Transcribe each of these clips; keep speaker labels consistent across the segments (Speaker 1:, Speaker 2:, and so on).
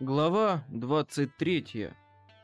Speaker 1: Глава 23.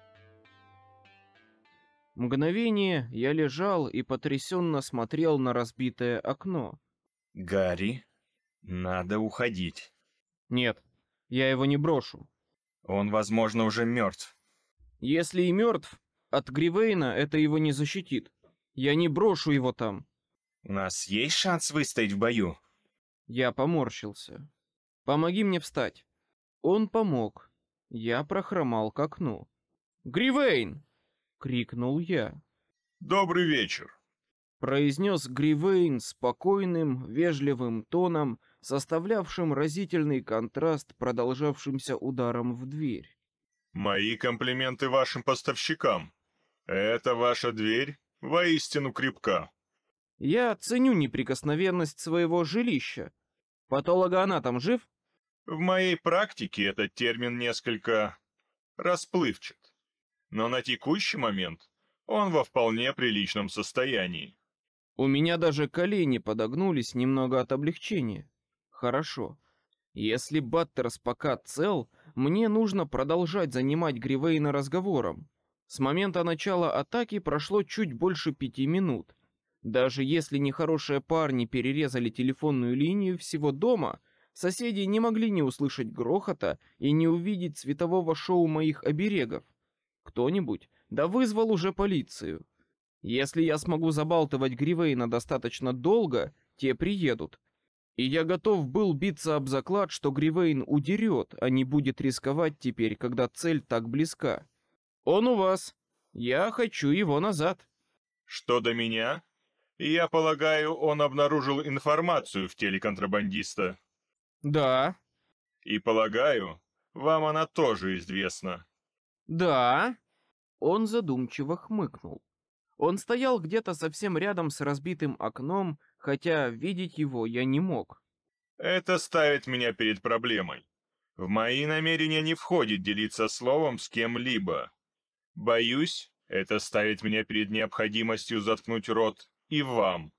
Speaker 1: Мгновение я лежал и потрясенно смотрел на разбитое окно.
Speaker 2: Гарри, надо уходить.
Speaker 1: Нет, я его не брошу.
Speaker 2: Он, возможно, уже мертв.
Speaker 1: Если и мертв, от Гривейна это его не защитит. Я не брошу его там.
Speaker 2: У нас есть шанс выстоять в бою?
Speaker 1: Я поморщился. Помоги мне встать. Он помог. Я прохромал к окну. «Гривейн!» — крикнул я.
Speaker 3: «Добрый вечер»,
Speaker 1: — произнес Гривейн спокойным, вежливым тоном, составлявшим разительный контраст продолжавшимся ударом в дверь.
Speaker 3: «Мои комплименты вашим поставщикам. Эта ваша дверь воистину крепка».
Speaker 1: «Я ценю неприкосновенность своего жилища. Патологоанатом жив?»
Speaker 3: В моей практике этот термин несколько расплывчат, но на текущий момент он во вполне приличном состоянии.
Speaker 1: У меня даже колени подогнулись немного от облегчения. Хорошо. Если Баттерс пока цел, мне нужно продолжать занимать Гривейна разговором. С момента начала атаки прошло чуть больше 5 минут. Даже если нехорошие парни перерезали телефонную линию всего дома, соседи не могли не услышать грохота и не увидеть светового шоу моих оберегов. Кто-нибудь да вызвал уже полицию. Если я смогу забалтывать Гривейна достаточно долго, те приедут. И я готов был биться об заклад, что Гривейн удерет, а не будет рисковать теперь, когда цель так близка. Он у вас. Я хочу его назад.
Speaker 3: Что до меня, я полагаю, он обнаружил информацию в теле контрабандиста.
Speaker 1: Да.
Speaker 3: И полагаю, вам она тоже известна.
Speaker 1: Да. Он задумчиво хмыкнул. Он стоял где-то совсем рядом с разбитым окном, хотя видеть его я не мог.
Speaker 3: Это ставит меня перед проблемой. В мои намерения не входит делиться словом с кем-либо. Боюсь, это ставит меня перед необходимостью заткнуть рот и вам.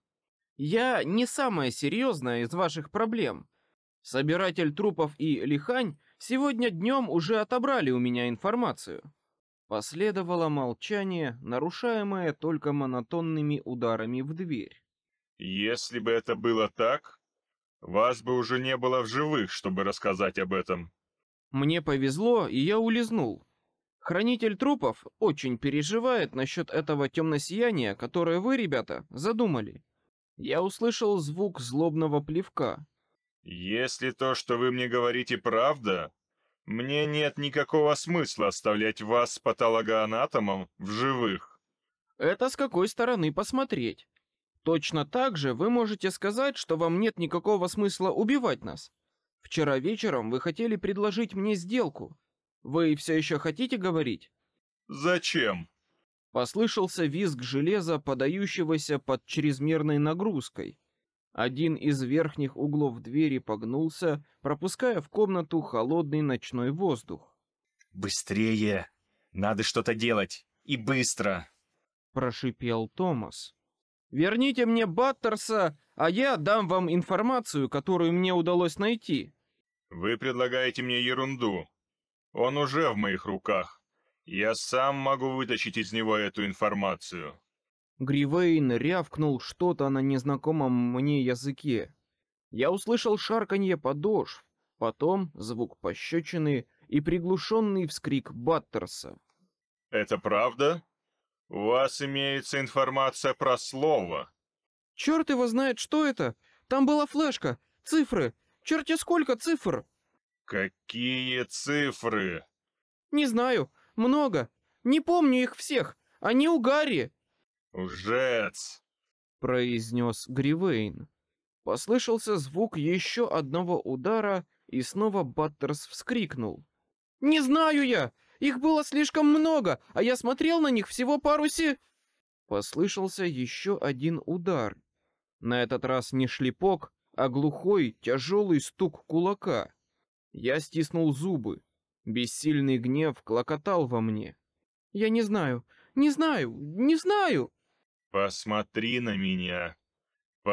Speaker 1: Я не самая серьезная из ваших проблем. Собиратель трупов и Лихань сегодня днем уже отобрали у меня информацию. Последовало молчание, нарушаемое только монотонными ударами в дверь.
Speaker 3: Если бы это было так, вас бы уже не было в живых, чтобы рассказать об этом.
Speaker 1: Мне повезло, и я улизнул. Хранитель трупов очень переживает насчет этого темносияния, которое вы, ребята, задумали. Я услышал звук злобного плевка.
Speaker 3: Если то, что вы мне говорите, правда, мне нет никакого смысла оставлять вас с патологоанатомом в живых.
Speaker 1: Это с какой стороны посмотреть? Точно так же вы можете сказать, что вам нет никакого смысла убивать нас. Вчера вечером вы хотели предложить мне сделку. Вы все еще хотите говорить?
Speaker 3: Зачем?
Speaker 1: Послышался визг железа, подающегося под чрезмерной нагрузкой. Один из верхних углов двери погнулся, пропуская в комнату холодный ночной воздух.
Speaker 2: Быстрее! Надо что-то делать! И быстро!
Speaker 1: Прошипел Томас. «Верните мне Баттерса, а я дам вам информацию, которую мне удалось найти».
Speaker 3: Вы предлагаете мне ерунду. Он уже в моих руках. Я сам могу вытащить из него эту информацию.
Speaker 1: Гривейн рявкнул что-то на незнакомом мне языке. Я услышал шарканье подошв, потом звук пощечины и приглушенный вскрик Баттерса.
Speaker 3: Это правда? У вас имеется информация про слово.
Speaker 1: Черт его знает, что это! Там была флешка, цифры, черти сколько цифр!
Speaker 3: Какие цифры?
Speaker 1: Не знаю, много, не помню их всех, они у Гарри!
Speaker 3: Лжец!
Speaker 1: Произнес Гривейн. Послышался звук еще одного удара, и снова Баттерс вскрикнул. «Не знаю я! Их было слишком много, а я смотрел на них всего пару Послышался еще один удар. На этот раз не шлепок, а глухой, тяжелый стук кулака. Я стиснул зубы. Бессильный гнев клокотал во мне. «Я не знаю, не знаю, не знаю!»
Speaker 3: Посмотри на меня.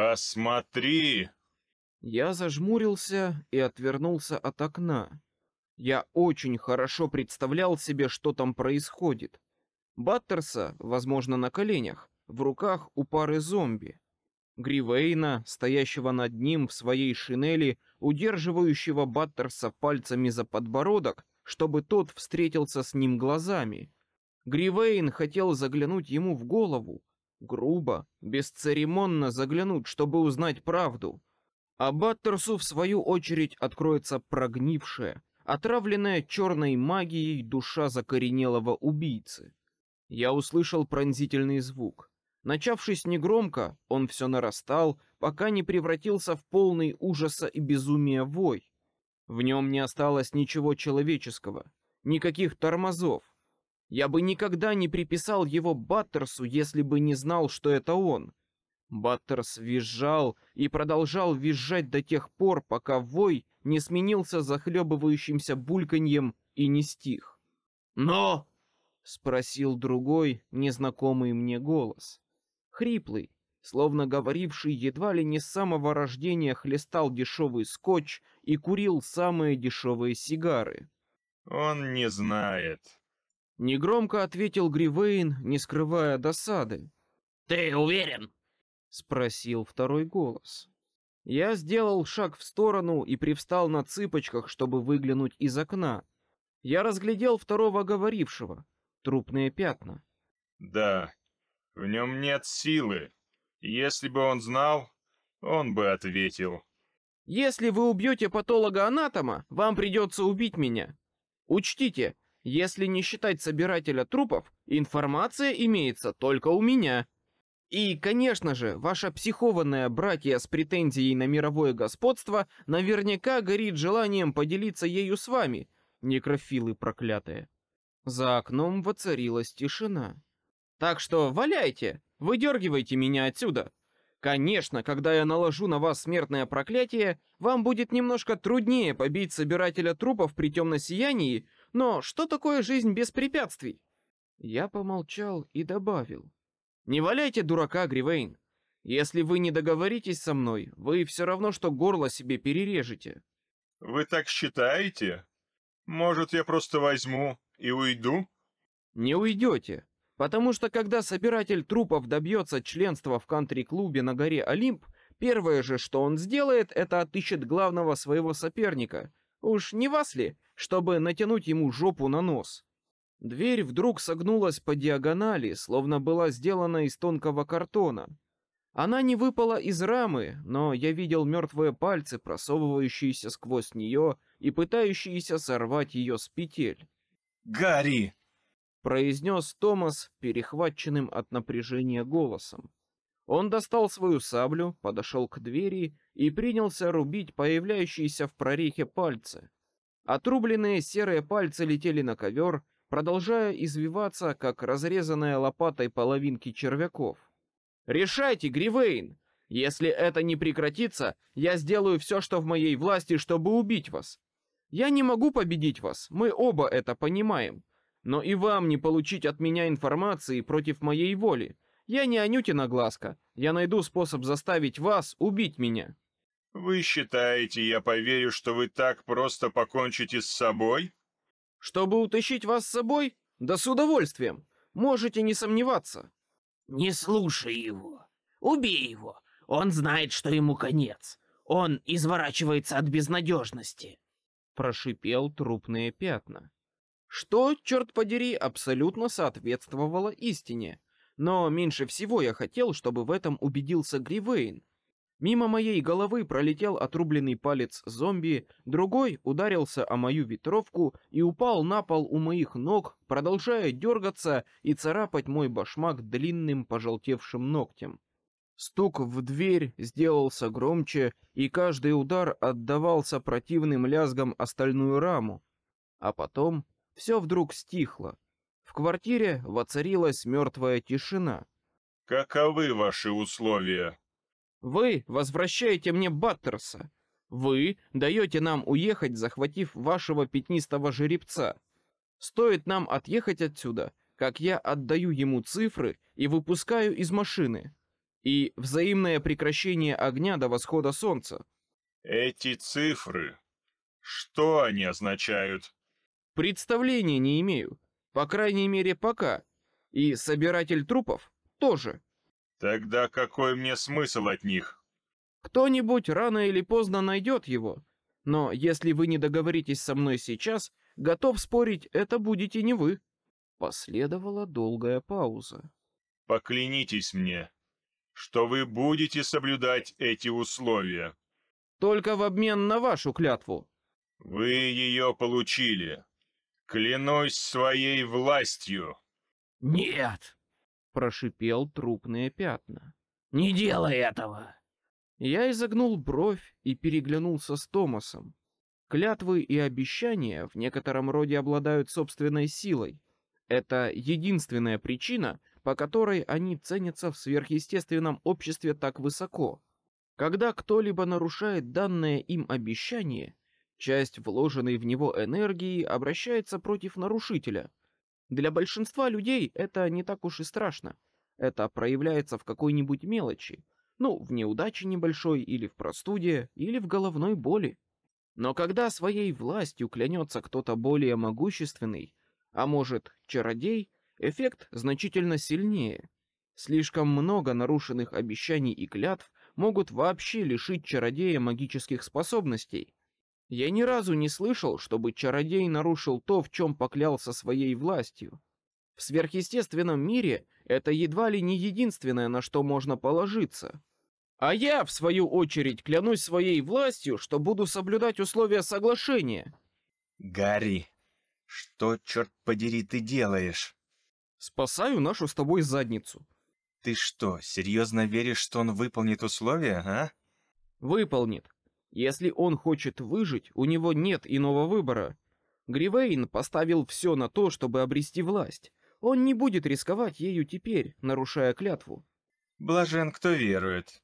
Speaker 3: Посмотри!
Speaker 1: Я зажмурился и отвернулся от окна. Я очень хорошо представлял себе, что там происходит. Баттерса, возможно, на коленях, в руках у пары зомби. Гривейна, стоящего над ним в своей шинели, удерживающего Баттерса пальцами за подбородок, чтобы тот встретился с ним глазами. Гривейн хотел заглянуть ему в голову, грубо, бесцеремонно заглянуть, чтобы узнать правду. А Баттерсу, в свою очередь, откроется прогнившая, отравленная черной магией душа закоренелого убийцы. Я услышал пронзительный звук. Начавшись негромко, он все нарастал, пока не превратился в полный ужаса и безумия вой. В нем не осталось ничего человеческого, никаких тормозов. Я бы никогда не приписал его Баттерсу, если бы не знал, что это он. Баттерс визжал и продолжал визжать до тех пор, пока вой не сменился захлебывающимся бульканьем и не стих. «Но!» — спросил другой, незнакомый мне голос. Хриплый, словно говоривший едва ли не с самого рождения хлестал дешевый скотч и курил самые дешевые сигары.
Speaker 3: Он не знает.
Speaker 1: Негромко ответил Гривейн, не скрывая досады.
Speaker 4: «Ты уверен?»
Speaker 1: — спросил второй голос. Я сделал шаг в сторону и привстал на цыпочках, чтобы выглянуть из окна. Я разглядел второго говорившего. Трупные пятна.
Speaker 3: Да, в нем нет силы. Если бы он знал, он бы ответил.
Speaker 1: Если вы убьете патолога-анатома, вам придется убить меня. Учтите, если не считать собирателя трупов, информация имеется только у меня. И, конечно же, ваша психованная братья с претензией на мировое господство наверняка горит желанием поделиться ею с вами, некрофилы проклятые. За окном воцарилась тишина. Так что валяйте, выдергивайте меня отсюда. Конечно, когда я наложу на вас смертное проклятие, вам будет немножко труднее побить собирателя трупов при темном сиянии, но что такое жизнь без препятствий? Я помолчал и добавил. Не валяйте дурака, Гривейн. Если вы не договоритесь со мной, вы все равно, что горло себе перережете.
Speaker 3: Вы так считаете? Может, я просто возьму и уйду?
Speaker 1: Не уйдете, потому что когда собиратель трупов добьется членства в кантри-клубе на горе Олимп, первое же, что он сделает, это отыщет главного своего соперника. Уж не вас ли, чтобы натянуть ему жопу на нос? Дверь вдруг согнулась по диагонали, словно была сделана из тонкого картона. Она не выпала из рамы, но я видел мертвые пальцы, просовывающиеся сквозь нее и пытающиеся сорвать ее с петель.
Speaker 2: «Гарри!»
Speaker 1: — произнес Томас, перехваченным от напряжения голосом. Он достал свою саблю, подошел к двери и принялся рубить появляющиеся в прорехе пальцы. Отрубленные серые пальцы летели на ковер, продолжая извиваться, как разрезанная лопатой половинки червяков. «Решайте, Гривейн! Если это не прекратится, я сделаю все, что в моей власти, чтобы убить вас. Я не могу победить вас, мы оба это понимаем. Но и вам не получить от меня информации против моей воли. Я не Анютина глазка, я найду способ заставить вас убить меня».
Speaker 3: Вы считаете, я поверю, что вы так просто покончите с собой?
Speaker 1: «Чтобы утащить вас с собой? Да с удовольствием. Можете не сомневаться».
Speaker 4: «Не слушай его. Убей его. Он знает, что ему конец. Он изворачивается от безнадежности»,
Speaker 1: — прошипел трупные пятна. Что, черт подери, абсолютно соответствовало истине. Но меньше всего я хотел, чтобы в этом убедился Гривейн. Мимо моей головы пролетел отрубленный палец зомби, другой ударился о мою ветровку и упал на пол у моих ног, продолжая дергаться и царапать мой башмак длинным пожелтевшим ногтем. Стук в дверь сделался громче, и каждый удар отдавался противным лязгом о стальную раму. А потом все вдруг стихло. В квартире воцарилась мертвая тишина.
Speaker 3: Каковы ваши условия?
Speaker 1: Вы возвращаете мне Баттерса. Вы даете нам уехать, захватив вашего пятнистого жеребца. Стоит нам отъехать отсюда, как я отдаю ему цифры и выпускаю из машины. И взаимное прекращение огня до восхода солнца.
Speaker 3: Эти цифры. Что они означают?
Speaker 1: Представления не имею. По крайней мере, пока. И собиратель трупов тоже.
Speaker 3: Тогда какой мне смысл от них?
Speaker 1: Кто-нибудь рано или поздно найдет его. Но если вы не договоритесь со мной сейчас, готов спорить, это будете не вы. Последовала долгая пауза.
Speaker 3: Поклянитесь мне, что вы будете соблюдать эти условия.
Speaker 1: Только в обмен на вашу клятву.
Speaker 3: Вы ее получили. Клянусь своей властью.
Speaker 4: Нет,
Speaker 1: Прошипел трупные пятна.
Speaker 4: не делай этого.
Speaker 1: Я изогнул бровь и переглянулся с Томасом. Клятвы и обещания в некотором роде обладают собственной силой. Это единственная причина, по которой они ценятся в сверхъестественном обществе так высоко. Когда кто-либо нарушает данное им обещание, часть вложенной в него энергии обращается против нарушителя. Для большинства людей это не так уж и страшно. Это проявляется в какой-нибудь мелочи, в неудаче небольшой, или в простуде, или в головной боли. Но когда своей властью клянется кто-то более могущественный, а может, чародей, эффект значительно сильнее. Слишком много нарушенных обещаний и клятв могут вообще лишить чародея магических способностей. Я ни разу не слышал, чтобы чародей нарушил то, в чем поклялся своей властью. В сверхъестественном мире это едва ли не единственное, на что можно положиться. А я, в свою очередь, клянусь своей властью, что буду соблюдать условия соглашения.
Speaker 2: Гарри, что, черт подери, ты делаешь?
Speaker 1: Спасаю нашу с тобой задницу.
Speaker 2: Ты что, серьезно веришь, что он выполнит условия, а?
Speaker 1: Выполнит. Если он хочет выжить, у него нет иного выбора. Гривейн поставил все на то, чтобы обрести власть. Он не будет рисковать ею теперь, нарушая клятву.
Speaker 2: Блажен, кто верует.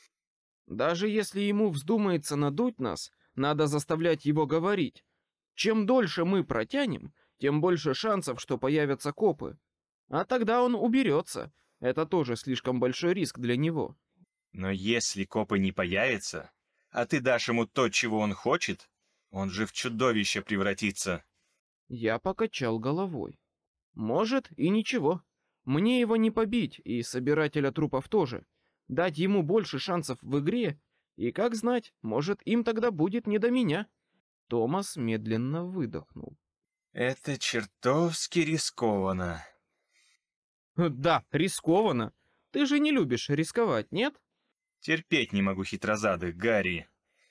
Speaker 1: Даже если ему вздумается надуть нас, надо заставлять его говорить. Чем дольше мы протянем, тем больше шансов, что появятся копы. А тогда он уберется. Это тоже слишком большой риск для него.
Speaker 2: Но если копы не появятся, а ты дашь ему то, чего он хочет, он же в чудовище превратится.
Speaker 1: Я покачал головой. Может и ничего. Мне его не побить, и собирателя трупов тоже. Дать ему больше шансов в игре, и, как знать, может, им тогда будет не до меня. Томас медленно выдохнул.
Speaker 2: Это чертовски рискованно.
Speaker 1: Да, рискованно. Ты же не любишь рисковать, нет?
Speaker 2: Терпеть не могу хитрозадых, Гарри.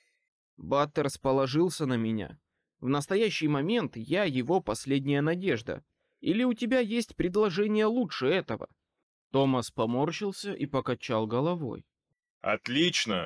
Speaker 1: Баттерс положился на меня. В настоящий момент я его последняя надежда. Или у тебя есть предложение лучше этого? Томас поморщился и покачал головой.
Speaker 3: Отлично.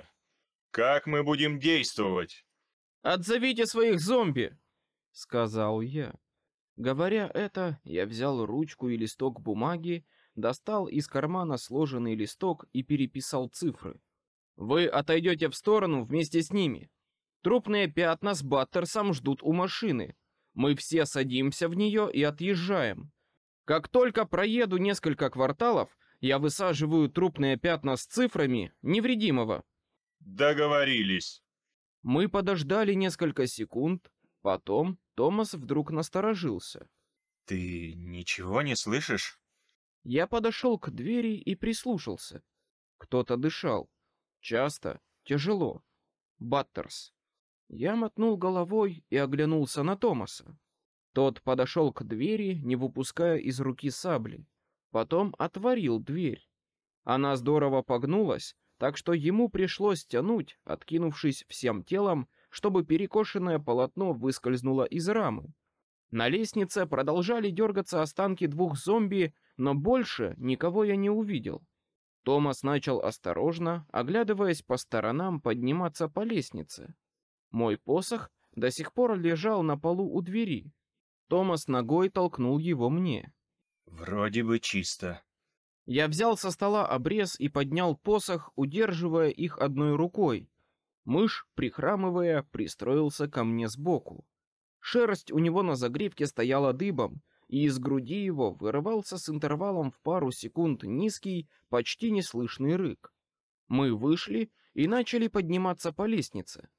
Speaker 3: Как мы будем действовать?
Speaker 1: «Отзовите своих зомби!» — сказал я. Говоря это, я взял ручку и листок бумаги, достал из кармана сложенный листок и переписал цифры. «Вы отойдете в сторону вместе с ними. Трупные пятна с Баттерсом ждут у машины. Мы все садимся в нее и отъезжаем. Как только проеду несколько кварталов, я высаживаю трупные пятна с цифрами невредимого».
Speaker 3: Договорились.
Speaker 1: Мы подождали несколько секунд, потом Томас вдруг насторожился.
Speaker 2: Ты ничего не слышишь?
Speaker 1: Я подошел к двери и прислушался. Кто-то дышал. Часто, тяжело. Баттерс. Я мотнул головой и оглянулся на Томаса. Тот подошел к двери, не выпуская из руки сабли. Потом отворил дверь. Она здорово погнулась, так что ему пришлось тянуть, откинувшись всем телом, чтобы перекошенное полотно выскользнуло из рамы. На лестнице продолжали дергаться останки двух зомби, но больше никого я не увидел. Томас начал осторожно, оглядываясь по сторонам, подниматься по лестнице. Мой посох до сих пор лежал на полу у двери. Томас ногой толкнул его мне.
Speaker 2: Вроде бы чисто.
Speaker 1: Я взял со стола обрез и поднял посох, удерживая их одной рукой. Мышь, прихрамывая, пристроился ко мне сбоку. Шерсть у него на загривке стояла дыбом, и из груди его вырывался с интервалом в пару секунд низкий, почти неслышный рык. Мы вышли и начали подниматься по лестнице.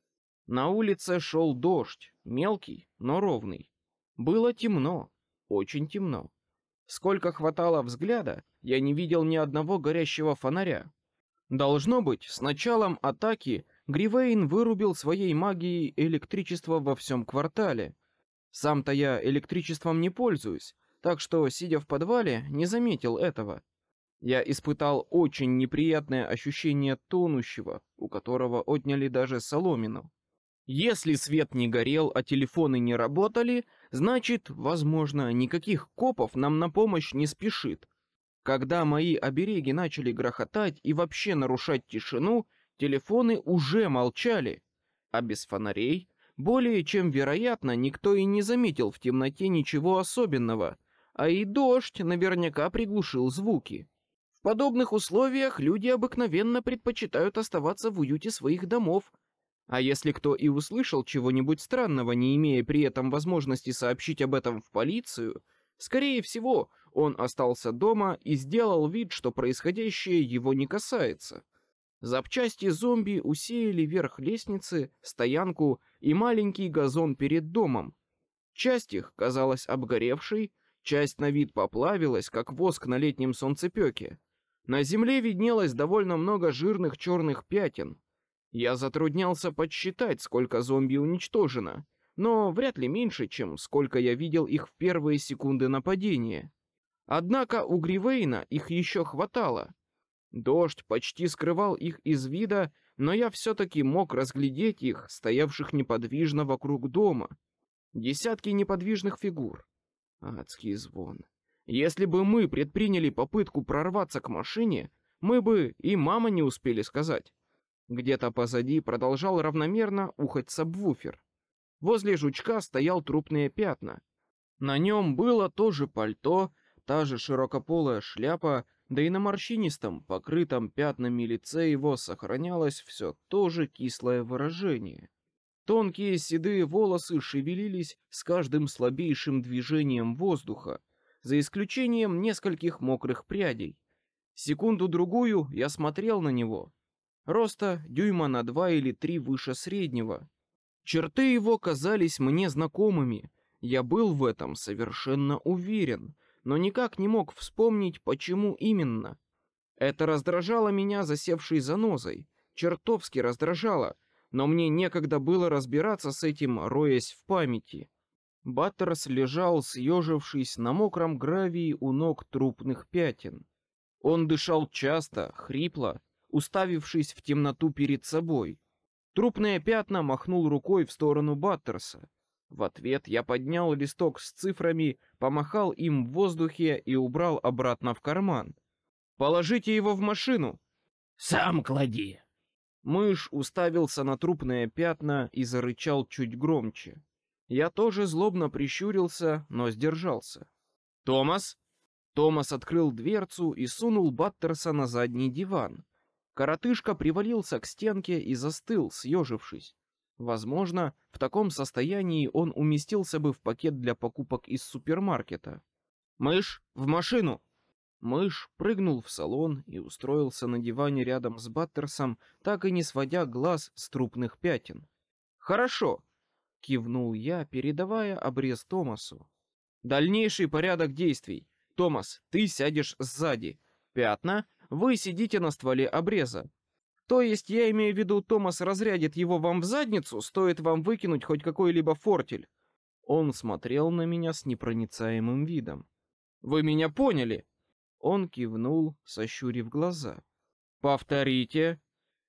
Speaker 1: На улице шел дождь, мелкий, но ровный. Было темно, очень темно. Сколько хватало взгляда, я не видел ни одного горящего фонаря. Должно быть, с началом атаки Гривейн вырубил своей магией электричество во всем квартале. Сам-то я электричеством не пользуюсь, так что, сидя в подвале, не заметил этого. Я испытал очень неприятное ощущение тонущего, у которого отняли даже соломину. Если свет не горел, а телефоны не работали, значит, возможно, никаких копов нам на помощь не спешит. Когда мои обереги начали грохотать и вообще нарушать тишину, телефоны уже молчали, а без фонарей, более чем вероятно, никто и не заметил в темноте ничего особенного, а и дождь наверняка приглушил звуки. В подобных условиях люди обыкновенно предпочитают оставаться в уюте своих домов, а если кто и услышал чего-нибудь странного, не имея при этом возможности сообщить об этом в полицию, скорее всего, он остался дома и сделал вид, что происходящее его не касается. Запчасти зомби усеяли верх лестницы, стоянку и маленький газон перед домом. Часть их казалась обгоревшей, часть на вид поплавилась, как воск на летнем солнцепёке. На земле виднелось довольно много жирных черных пятен. Я затруднялся подсчитать, сколько зомби уничтожено, но вряд ли меньше, чем сколько я видел их в первые секунды нападения. Однако у Гривейна их еще хватало. Дождь почти скрывал их из вида, но я все-таки мог разглядеть их, стоявших неподвижно вокруг дома. Десятки неподвижных фигур. Адский звон. Если бы мы предприняли попытку прорваться к машине, мы бы и мама не успели сказать. Где-то позади продолжал равномерно ухать сабвуфер. Возле жучка стоял трупные пятна. На нем было то же пальто, та же широкополая шляпа, да и на морщинистом, покрытом пятнами лице его сохранялось все то же кислое выражение. Тонкие седые волосы шевелились с каждым слабейшим движением воздуха, за исключением нескольких мокрых прядей. Секунду-другую я смотрел на него. Роста дюйма на 2 или 3 выше среднего. Черты его казались мне знакомыми, я был в этом совершенно уверен, но никак не мог вспомнить, почему именно. Это раздражало меня засевшей занозой, чертовски раздражало, но мне некогда было разбираться с этим, роясь в памяти. Баттерс лежал, съежившись на мокром гравии у ног трупных пятен. Он дышал часто, хрипло, уставившись в темноту перед собой. Трупные пятна махнул рукой в сторону Баттерса. В ответ я поднял листок с цифрами, помахал им в воздухе и убрал обратно в карман. «Положите его в машину!»
Speaker 4: «Сам клади!»
Speaker 1: Мышь уставился на трупные пятна и зарычал чуть громче. Я тоже злобно прищурился, но сдержался. «Томас?» Томас открыл дверцу и сунул Баттерса на задний диван. Коротышка привалился к стенке и застыл, съежившись. Возможно, в таком состоянии он уместился бы в пакет для покупок из супермаркета. «Мышь, в машину!» Мышь прыгнул в салон и устроился на диване рядом с Баттерсом, так и не сводя глаз с трупных пятен. «Хорошо!» — кивнул я, передавая обрез Томасу. «Дальнейший порядок действий. Томас, ты сядешь сзади. Пятна, вы сидите на стволе обреза. То есть, я имею в виду, Томас разрядит его вам в задницу, стоит вам выкинуть хоть какой-либо фортель». Он смотрел на меня с непроницаемым видом. «Вы меня поняли?» Он кивнул, сощурив глаза. «Повторите».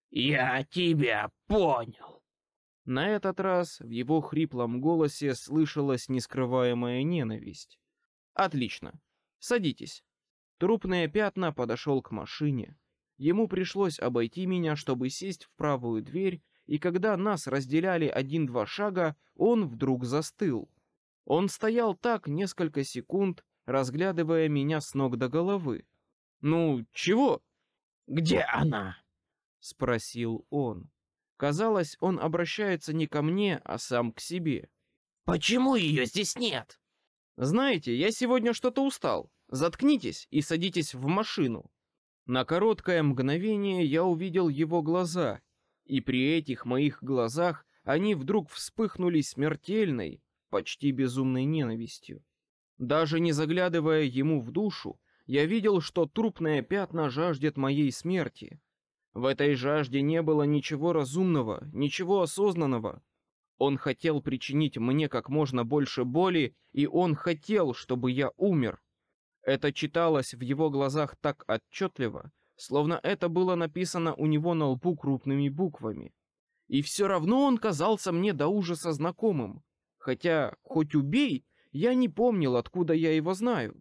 Speaker 4: «Я тебя понял».
Speaker 1: На этот раз в его хриплом голосе слышалась нескрываемая ненависть. «Отлично. Садитесь». Трупные пятна подошел к машине. Ему пришлось обойти меня, чтобы сесть в правую дверь, и когда нас разделяли 1-2 шага, он вдруг застыл. Он стоял так несколько секунд, разглядывая меня с ног до головы. «Ну, чего?»
Speaker 4: «Где она?»
Speaker 1: — спросил он. Казалось, он обращается не ко мне, а сам к себе.
Speaker 4: «Почему ее здесь нет?»
Speaker 1: «Знаете, я сегодня что-то устал. Заткнитесь и садитесь в машину». На короткое мгновение я увидел его глаза, и при этих моих глазах они вдруг вспыхнули смертельной, почти безумной ненавистью. Даже не заглядывая ему в душу, я видел, что трупное пятна жаждет моей смерти. В этой жажде не было ничего разумного, ничего осознанного. Он хотел причинить мне как можно больше боли, и он хотел, чтобы я умер. Это читалось в его глазах так отчетливо, словно это было написано у него на лбу крупными буквами. И все равно он казался мне до ужаса знакомым, хотя, хоть убей, я не помнил, откуда я его знаю.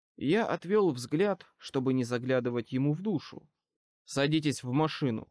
Speaker 1: Я отвел взгляд, чтобы не заглядывать ему в душу. «Садитесь в машину».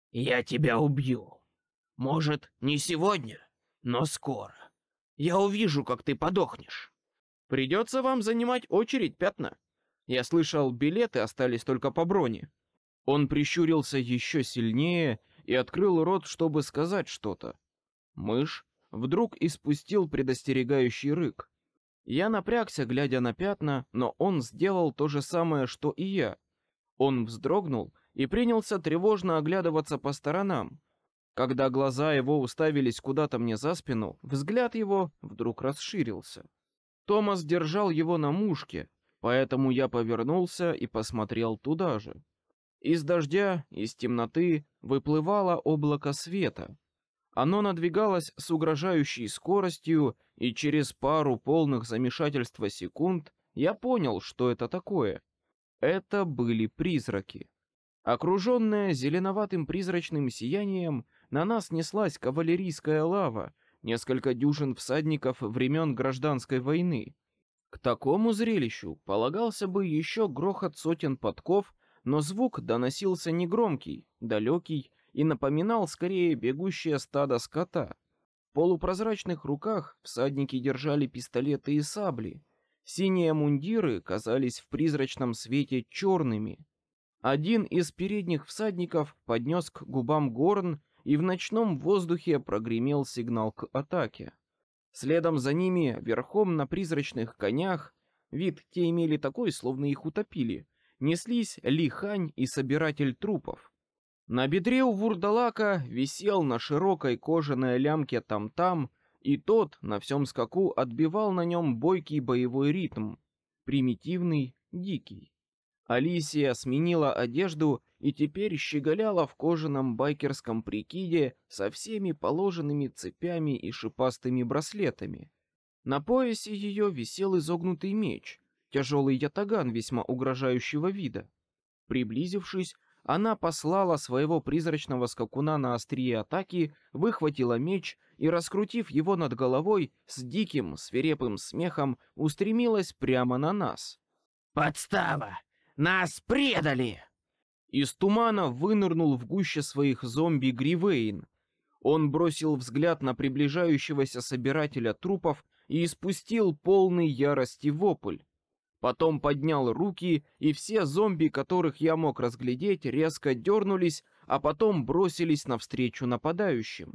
Speaker 4: Я тебя убью. Может, не сегодня, но скоро. Я увижу, как ты подохнешь.
Speaker 1: «Придется вам занимать очередь, пятна. Я слышал, билеты остались только по броне». Он прищурился еще сильнее и открыл рот, чтобы сказать что-то. Мышь вдруг испустил предостерегающий рык. Я напрягся, глядя на пятна, но он сделал то же самое, что и я. Он вздрогнул и принялся тревожно оглядываться по сторонам. Когда глаза его уставились куда-то мне за спину, взгляд его вдруг расширился. Томас держал его на мушке, поэтому я повернулся и посмотрел туда же. Из дождя, из темноты выплывало облако света. Оно надвигалось с угрожающей скоростью, и через пару полных замешательства секунд я понял, что это такое. Это были призраки. Окруженная зеленоватым призрачным сиянием, на нас неслась кавалерийская лава, несколько дюжин всадников времен Гражданской войны. К такому зрелищу полагался бы еще грохот сотен подков, но звук доносился негромкий, далекий и напоминал скорее бегущее стадо скота. В полупрозрачных руках всадники держали пистолеты и сабли. Синие мундиры казались в призрачном свете черными. Один из передних всадников поднес к губам горн, и в ночном воздухе прогремел сигнал к атаке. Следом за ними, верхом на призрачных конях, вид те имели такой, словно их утопили, неслись Ли-Хань и собиратель трупов. На бедре у вурдалака висел на широкой кожаной лямке там-там, и тот на всем скаку отбивал на нем бойкий боевой ритм, примитивный, дикий. Алисия сменила одежду и теперь щеголяла в кожаном байкерском прикиде со всеми положенными цепями и шипастыми браслетами. На поясе ее висел изогнутый меч, тяжелый ятаган весьма угрожающего вида. Приблизившись, она послала своего призрачного скакуна на острие атаки, выхватила меч и, раскрутив его над головой, с диким, свирепым смехом устремилась прямо на нас.
Speaker 4: Подстава! Нас предали!
Speaker 1: Из тумана вынырнул в гуще своих зомби Гривейн. Он бросил взгляд на приближающегося собирателя трупов и испустил полный ярости вопль. Потом поднял руки, и все зомби, которых я мог разглядеть, резко дернулись, а потом бросились навстречу нападающим.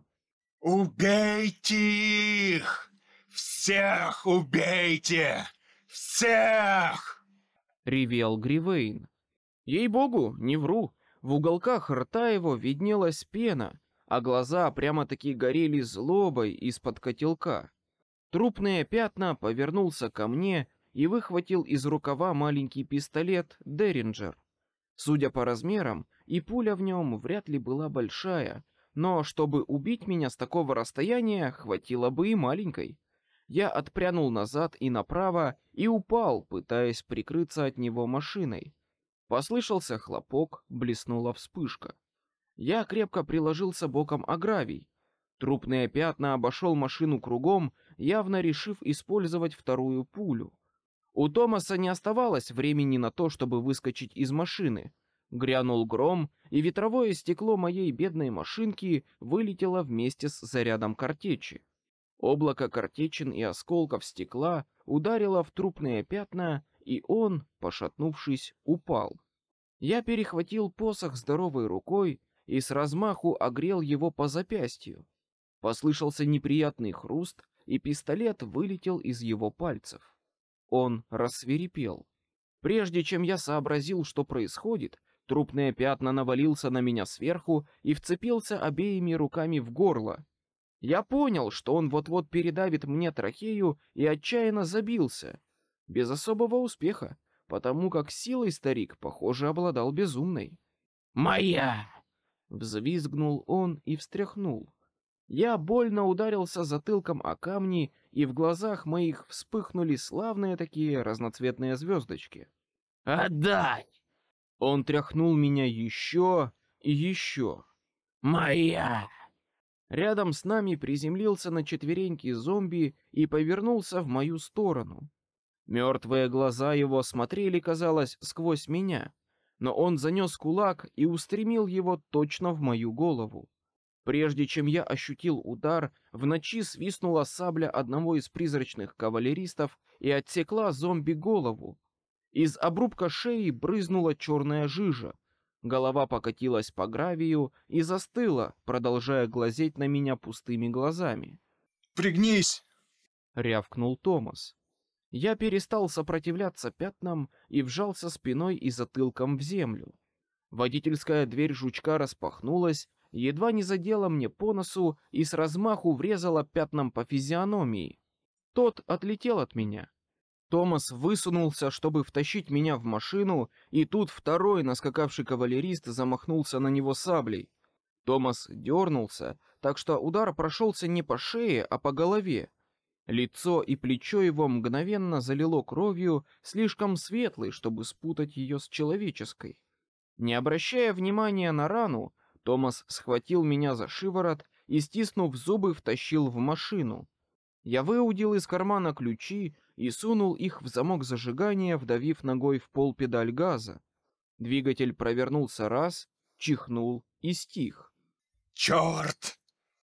Speaker 3: «Убейте их! Всех убейте! Всех!»
Speaker 1: — ревел Гривейн. Ей-богу, не вру, в уголках рта его виднелась пена, а глаза прямо-таки горели злобой из-под котелка. Трупные пятна повернулся ко мне и выхватил из рукава маленький пистолет Деринджер. Судя по размерам, и пуля в нем вряд ли была большая, но чтобы убить меня с такого расстояния, хватило бы и маленькой. Я отпрянул назад и направо и упал, пытаясь прикрыться от него машиной. Послышался хлопок, блеснула вспышка. Я крепко приложился боком о гравий. Трупные пятна обошел машину кругом, явно решив использовать вторую пулю. У Томаса не оставалось времени на то, чтобы выскочить из машины. Грянул гром, и ветровое стекло моей бедной машинки вылетело вместе с зарядом картечи. Облако картечин и осколков стекла ударило в трупные пятна, и он, пошатнувшись, упал. Я перехватил посох здоровой рукой и с размаху огрел его по запястью. Послышался неприятный хруст, и пистолет вылетел из его пальцев. Он рассвирепел. Прежде чем я сообразил, что происходит, трупное пятна навалился на меня сверху и вцепился обеими руками в горло. Я понял, что он вот-вот передавит мне трахею, и отчаянно забился. Без особого успеха, потому как силой старик, похоже, обладал безумной.
Speaker 4: Моя!
Speaker 1: Взвизгнул он и встряхнул. Я больно ударился затылком о камни, и в глазах моих вспыхнули славные такие разноцветные звездочки.
Speaker 4: Отдай!
Speaker 1: Он тряхнул меня еще и еще.
Speaker 4: Моя!
Speaker 1: Рядом с нами приземлился на четвереньки зомби и повернулся в мою сторону. Мертвые глаза его смотрели, казалось, сквозь меня, но он занес кулак и устремил его точно в мою голову. Прежде чем я ощутил удар, в ночи свистнула сабля одного из призрачных кавалеристов и отсекла зомби голову. Из обрубка шеи брызнула черная жижа. Голова покатилась по гравию и застыла, продолжая глазеть на меня пустыми глазами.
Speaker 2: «Пригнись!»
Speaker 1: — рявкнул Томас. Я перестал сопротивляться пятнам и вжался спиной и затылком в землю. Водительская дверь жучка распахнулась, едва не задела мне по носу и с размаху врезала пятном по физиономии. Тот отлетел от меня. Томас высунулся, чтобы втащить меня в машину, и тут второй наскакавший кавалерист замахнулся на него саблей. Томас дернулся, так что удар прошелся не по шее, а по голове. Лицо и плечо его мгновенно залило кровью, слишком светлой, чтобы спутать ее с человеческой. Не обращая внимания на рану, Томас схватил меня за шиворот и, стиснув зубы, втащил в машину. Я выудил из кармана ключи и сунул их в замок зажигания, вдавив ногой в пол педаль газа. Двигатель провернулся раз, чихнул и стих.
Speaker 2: «Черт!»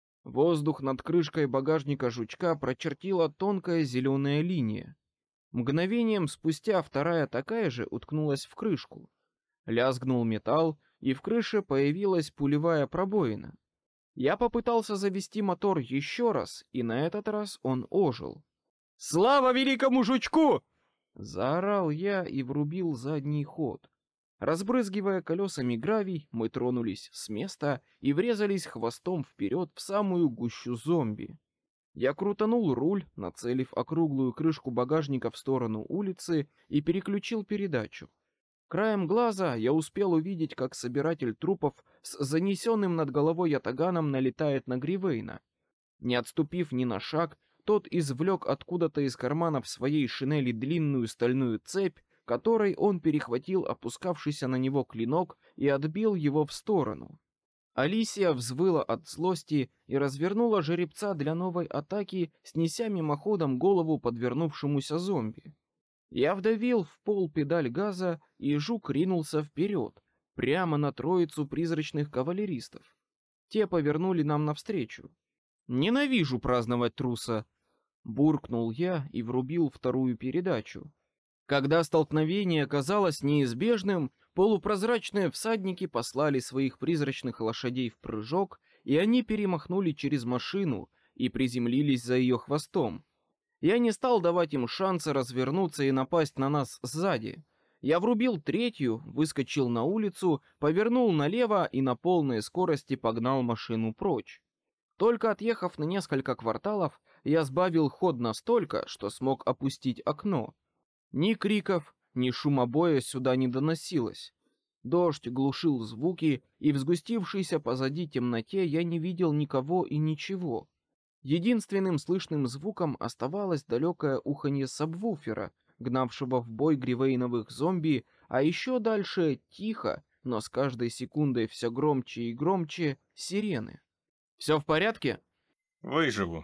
Speaker 1: Воздух над крышкой багажника жучка прочертила тонкая зеленая линия. Мгновением спустя вторая такая же уткнулась в крышку. Лязгнул металл, и в крыше появилась пулевая пробоина. Я попытался завести мотор еще раз, и на этот раз он ожил. «Слава великому жучку!» — заорал я и врубил задний ход. Разбрызгивая колесами гравий, мы тронулись с места и врезались хвостом вперед в самую гущу зомби. Я крутанул руль, нацелив округлую крышку багажника в сторону улицы, и переключил передачу. Краем глаза я успел увидеть, как собиратель трупов с занесенным над головой ятаганом налетает на Гривейна. Не отступив ни на шаг, тот извлек откуда-то из карманов своей шинели длинную стальную цепь, которой он перехватил опускавшийся на него клинок и отбил его в сторону. Алисия взвыла от злости и развернула жеребца для новой атаки, снеся мимоходом голову подвернувшемуся зомби. Я вдавил в пол педаль газа, и жук ринулся вперед, прямо на троицу призрачных кавалеристов. Те повернули нам навстречу. «Ненавижу праздновать труса!» — буркнул я и врубил вторую передачу. Когда столкновение казалось неизбежным, полупрозрачные всадники послали своих призрачных лошадей в прыжок, и они перемахнули через машину и приземлились за ее хвостом. Я не стал давать им шанса развернуться и напасть на нас сзади. Я врубил третью, выскочил на улицу, повернул налево и на полной скорости погнал машину прочь. Только отъехав на несколько кварталов, я сбавил ход настолько, что смог опустить окно. Ни криков, ни шума боя сюда не доносилось. Дождь глушил звуки, и в сгустившейся позади темноте я не видел никого и ничего. Единственным слышным звуком оставалось далекое уханье сабвуфера, гнавшего в бой гривейновых зомби, а еще дальше тихо, но с каждой секундой все громче и громче, сирены. «Все в порядке?»
Speaker 2: «Выживу».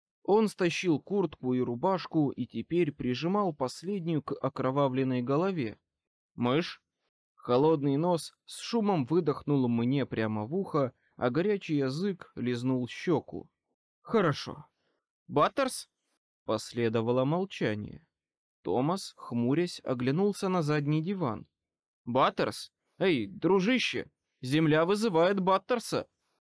Speaker 1: Он стащил куртку и рубашку и теперь прижимал последнюю к окровавленной голове. «Мышь?» Холодный нос с шумом выдохнул мне прямо в ухо, а горячий язык лизнул щеку. «Хорошо. Баттерс?» Последовало молчание. Томас, хмурясь, оглянулся на задний диван. «Баттерс? Эй, дружище! Земля вызывает Баттерса!»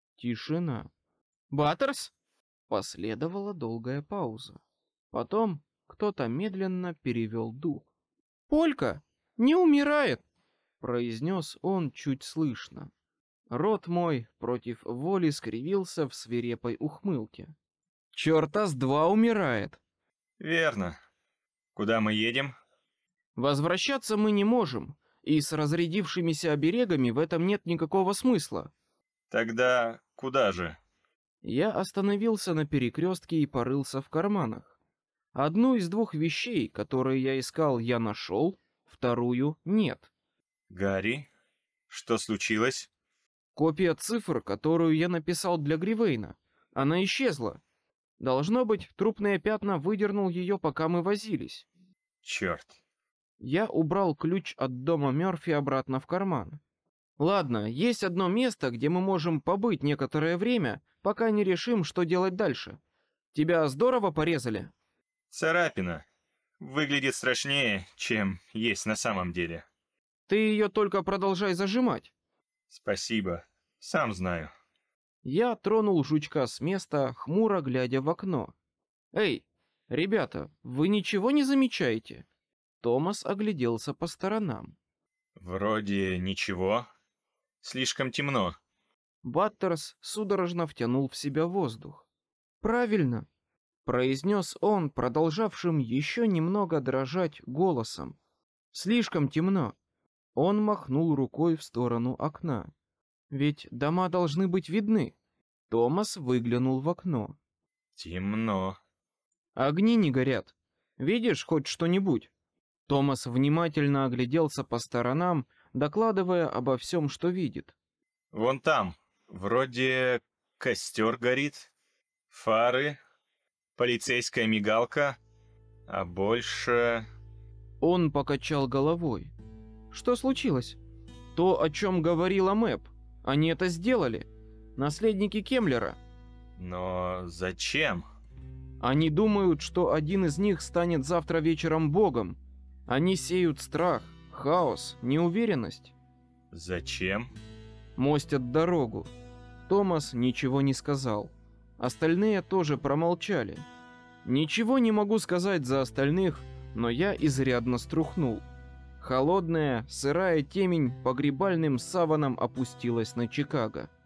Speaker 1: Тишина. «Баттерс?» Последовала долгая пауза. Потом кто-то медленно перевел дух. «Полька не умирает!» — произнес он чуть слышно. Рот мой против воли скривился в свирепой ухмылке. Чёрта с два умирает.
Speaker 2: Верно. Куда мы едем?
Speaker 1: Возвращаться мы не можем, и с разрядившимися оберегами в этом нет никакого смысла.
Speaker 2: Тогда куда же?
Speaker 1: Я остановился на перекрестке и порылся в карманах. Одну из двух вещей, которые я искал, я нашел, вторую нет.
Speaker 2: Гарри, что случилось?
Speaker 1: Копия цифр, которую я написал для Гривейна. Она исчезла. Должно быть, трупные пятна выдернул ее, пока мы возились.
Speaker 2: Черт.
Speaker 1: Я убрал ключ от дома Мёрфи обратно в карман. Ладно, есть одно место, где мы можем побыть некоторое время, пока не решим, что делать дальше. Тебя здорово порезали?
Speaker 2: Царапина. Выглядит страшнее, чем есть на самом деле.
Speaker 1: Ты ее только продолжай зажимать.
Speaker 2: Спасибо. Сам знаю.
Speaker 1: Я тронул жучка с места, хмуро глядя в окно. Эй, ребята, вы ничего не замечаете? Томас огляделся по сторонам.
Speaker 2: Вроде ничего. Слишком темно.
Speaker 1: Баттерс судорожно втянул в себя воздух. Правильно, произнес он, продолжавшим еще немного дрожать голосом. Слишком темно. Он махнул рукой в сторону окна. Ведь дома должны быть видны. Томас выглянул в окно.
Speaker 2: Темно.
Speaker 1: Огни не горят. Видишь хоть что-нибудь? Томас внимательно огляделся по сторонам, докладывая обо всем, что видит.
Speaker 2: Вон там. Вроде костер горит. Фары. Полицейская мигалка. А больше...
Speaker 1: Он покачал головой. Что случилось? То, о чем говорила Мэп. Они это сделали. Наследники Кемлера.
Speaker 2: Но зачем?
Speaker 1: Они думают, что один из них станет завтра вечером богом. Они сеют страх, хаос, неуверенность.
Speaker 2: Зачем?
Speaker 1: Мостят дорогу. Томас ничего не сказал. Остальные тоже промолчали. Ничего не могу сказать за остальных, но я изрядно струхнул. Холодная, сырая темень погребальным саваном опустилась на Чикаго.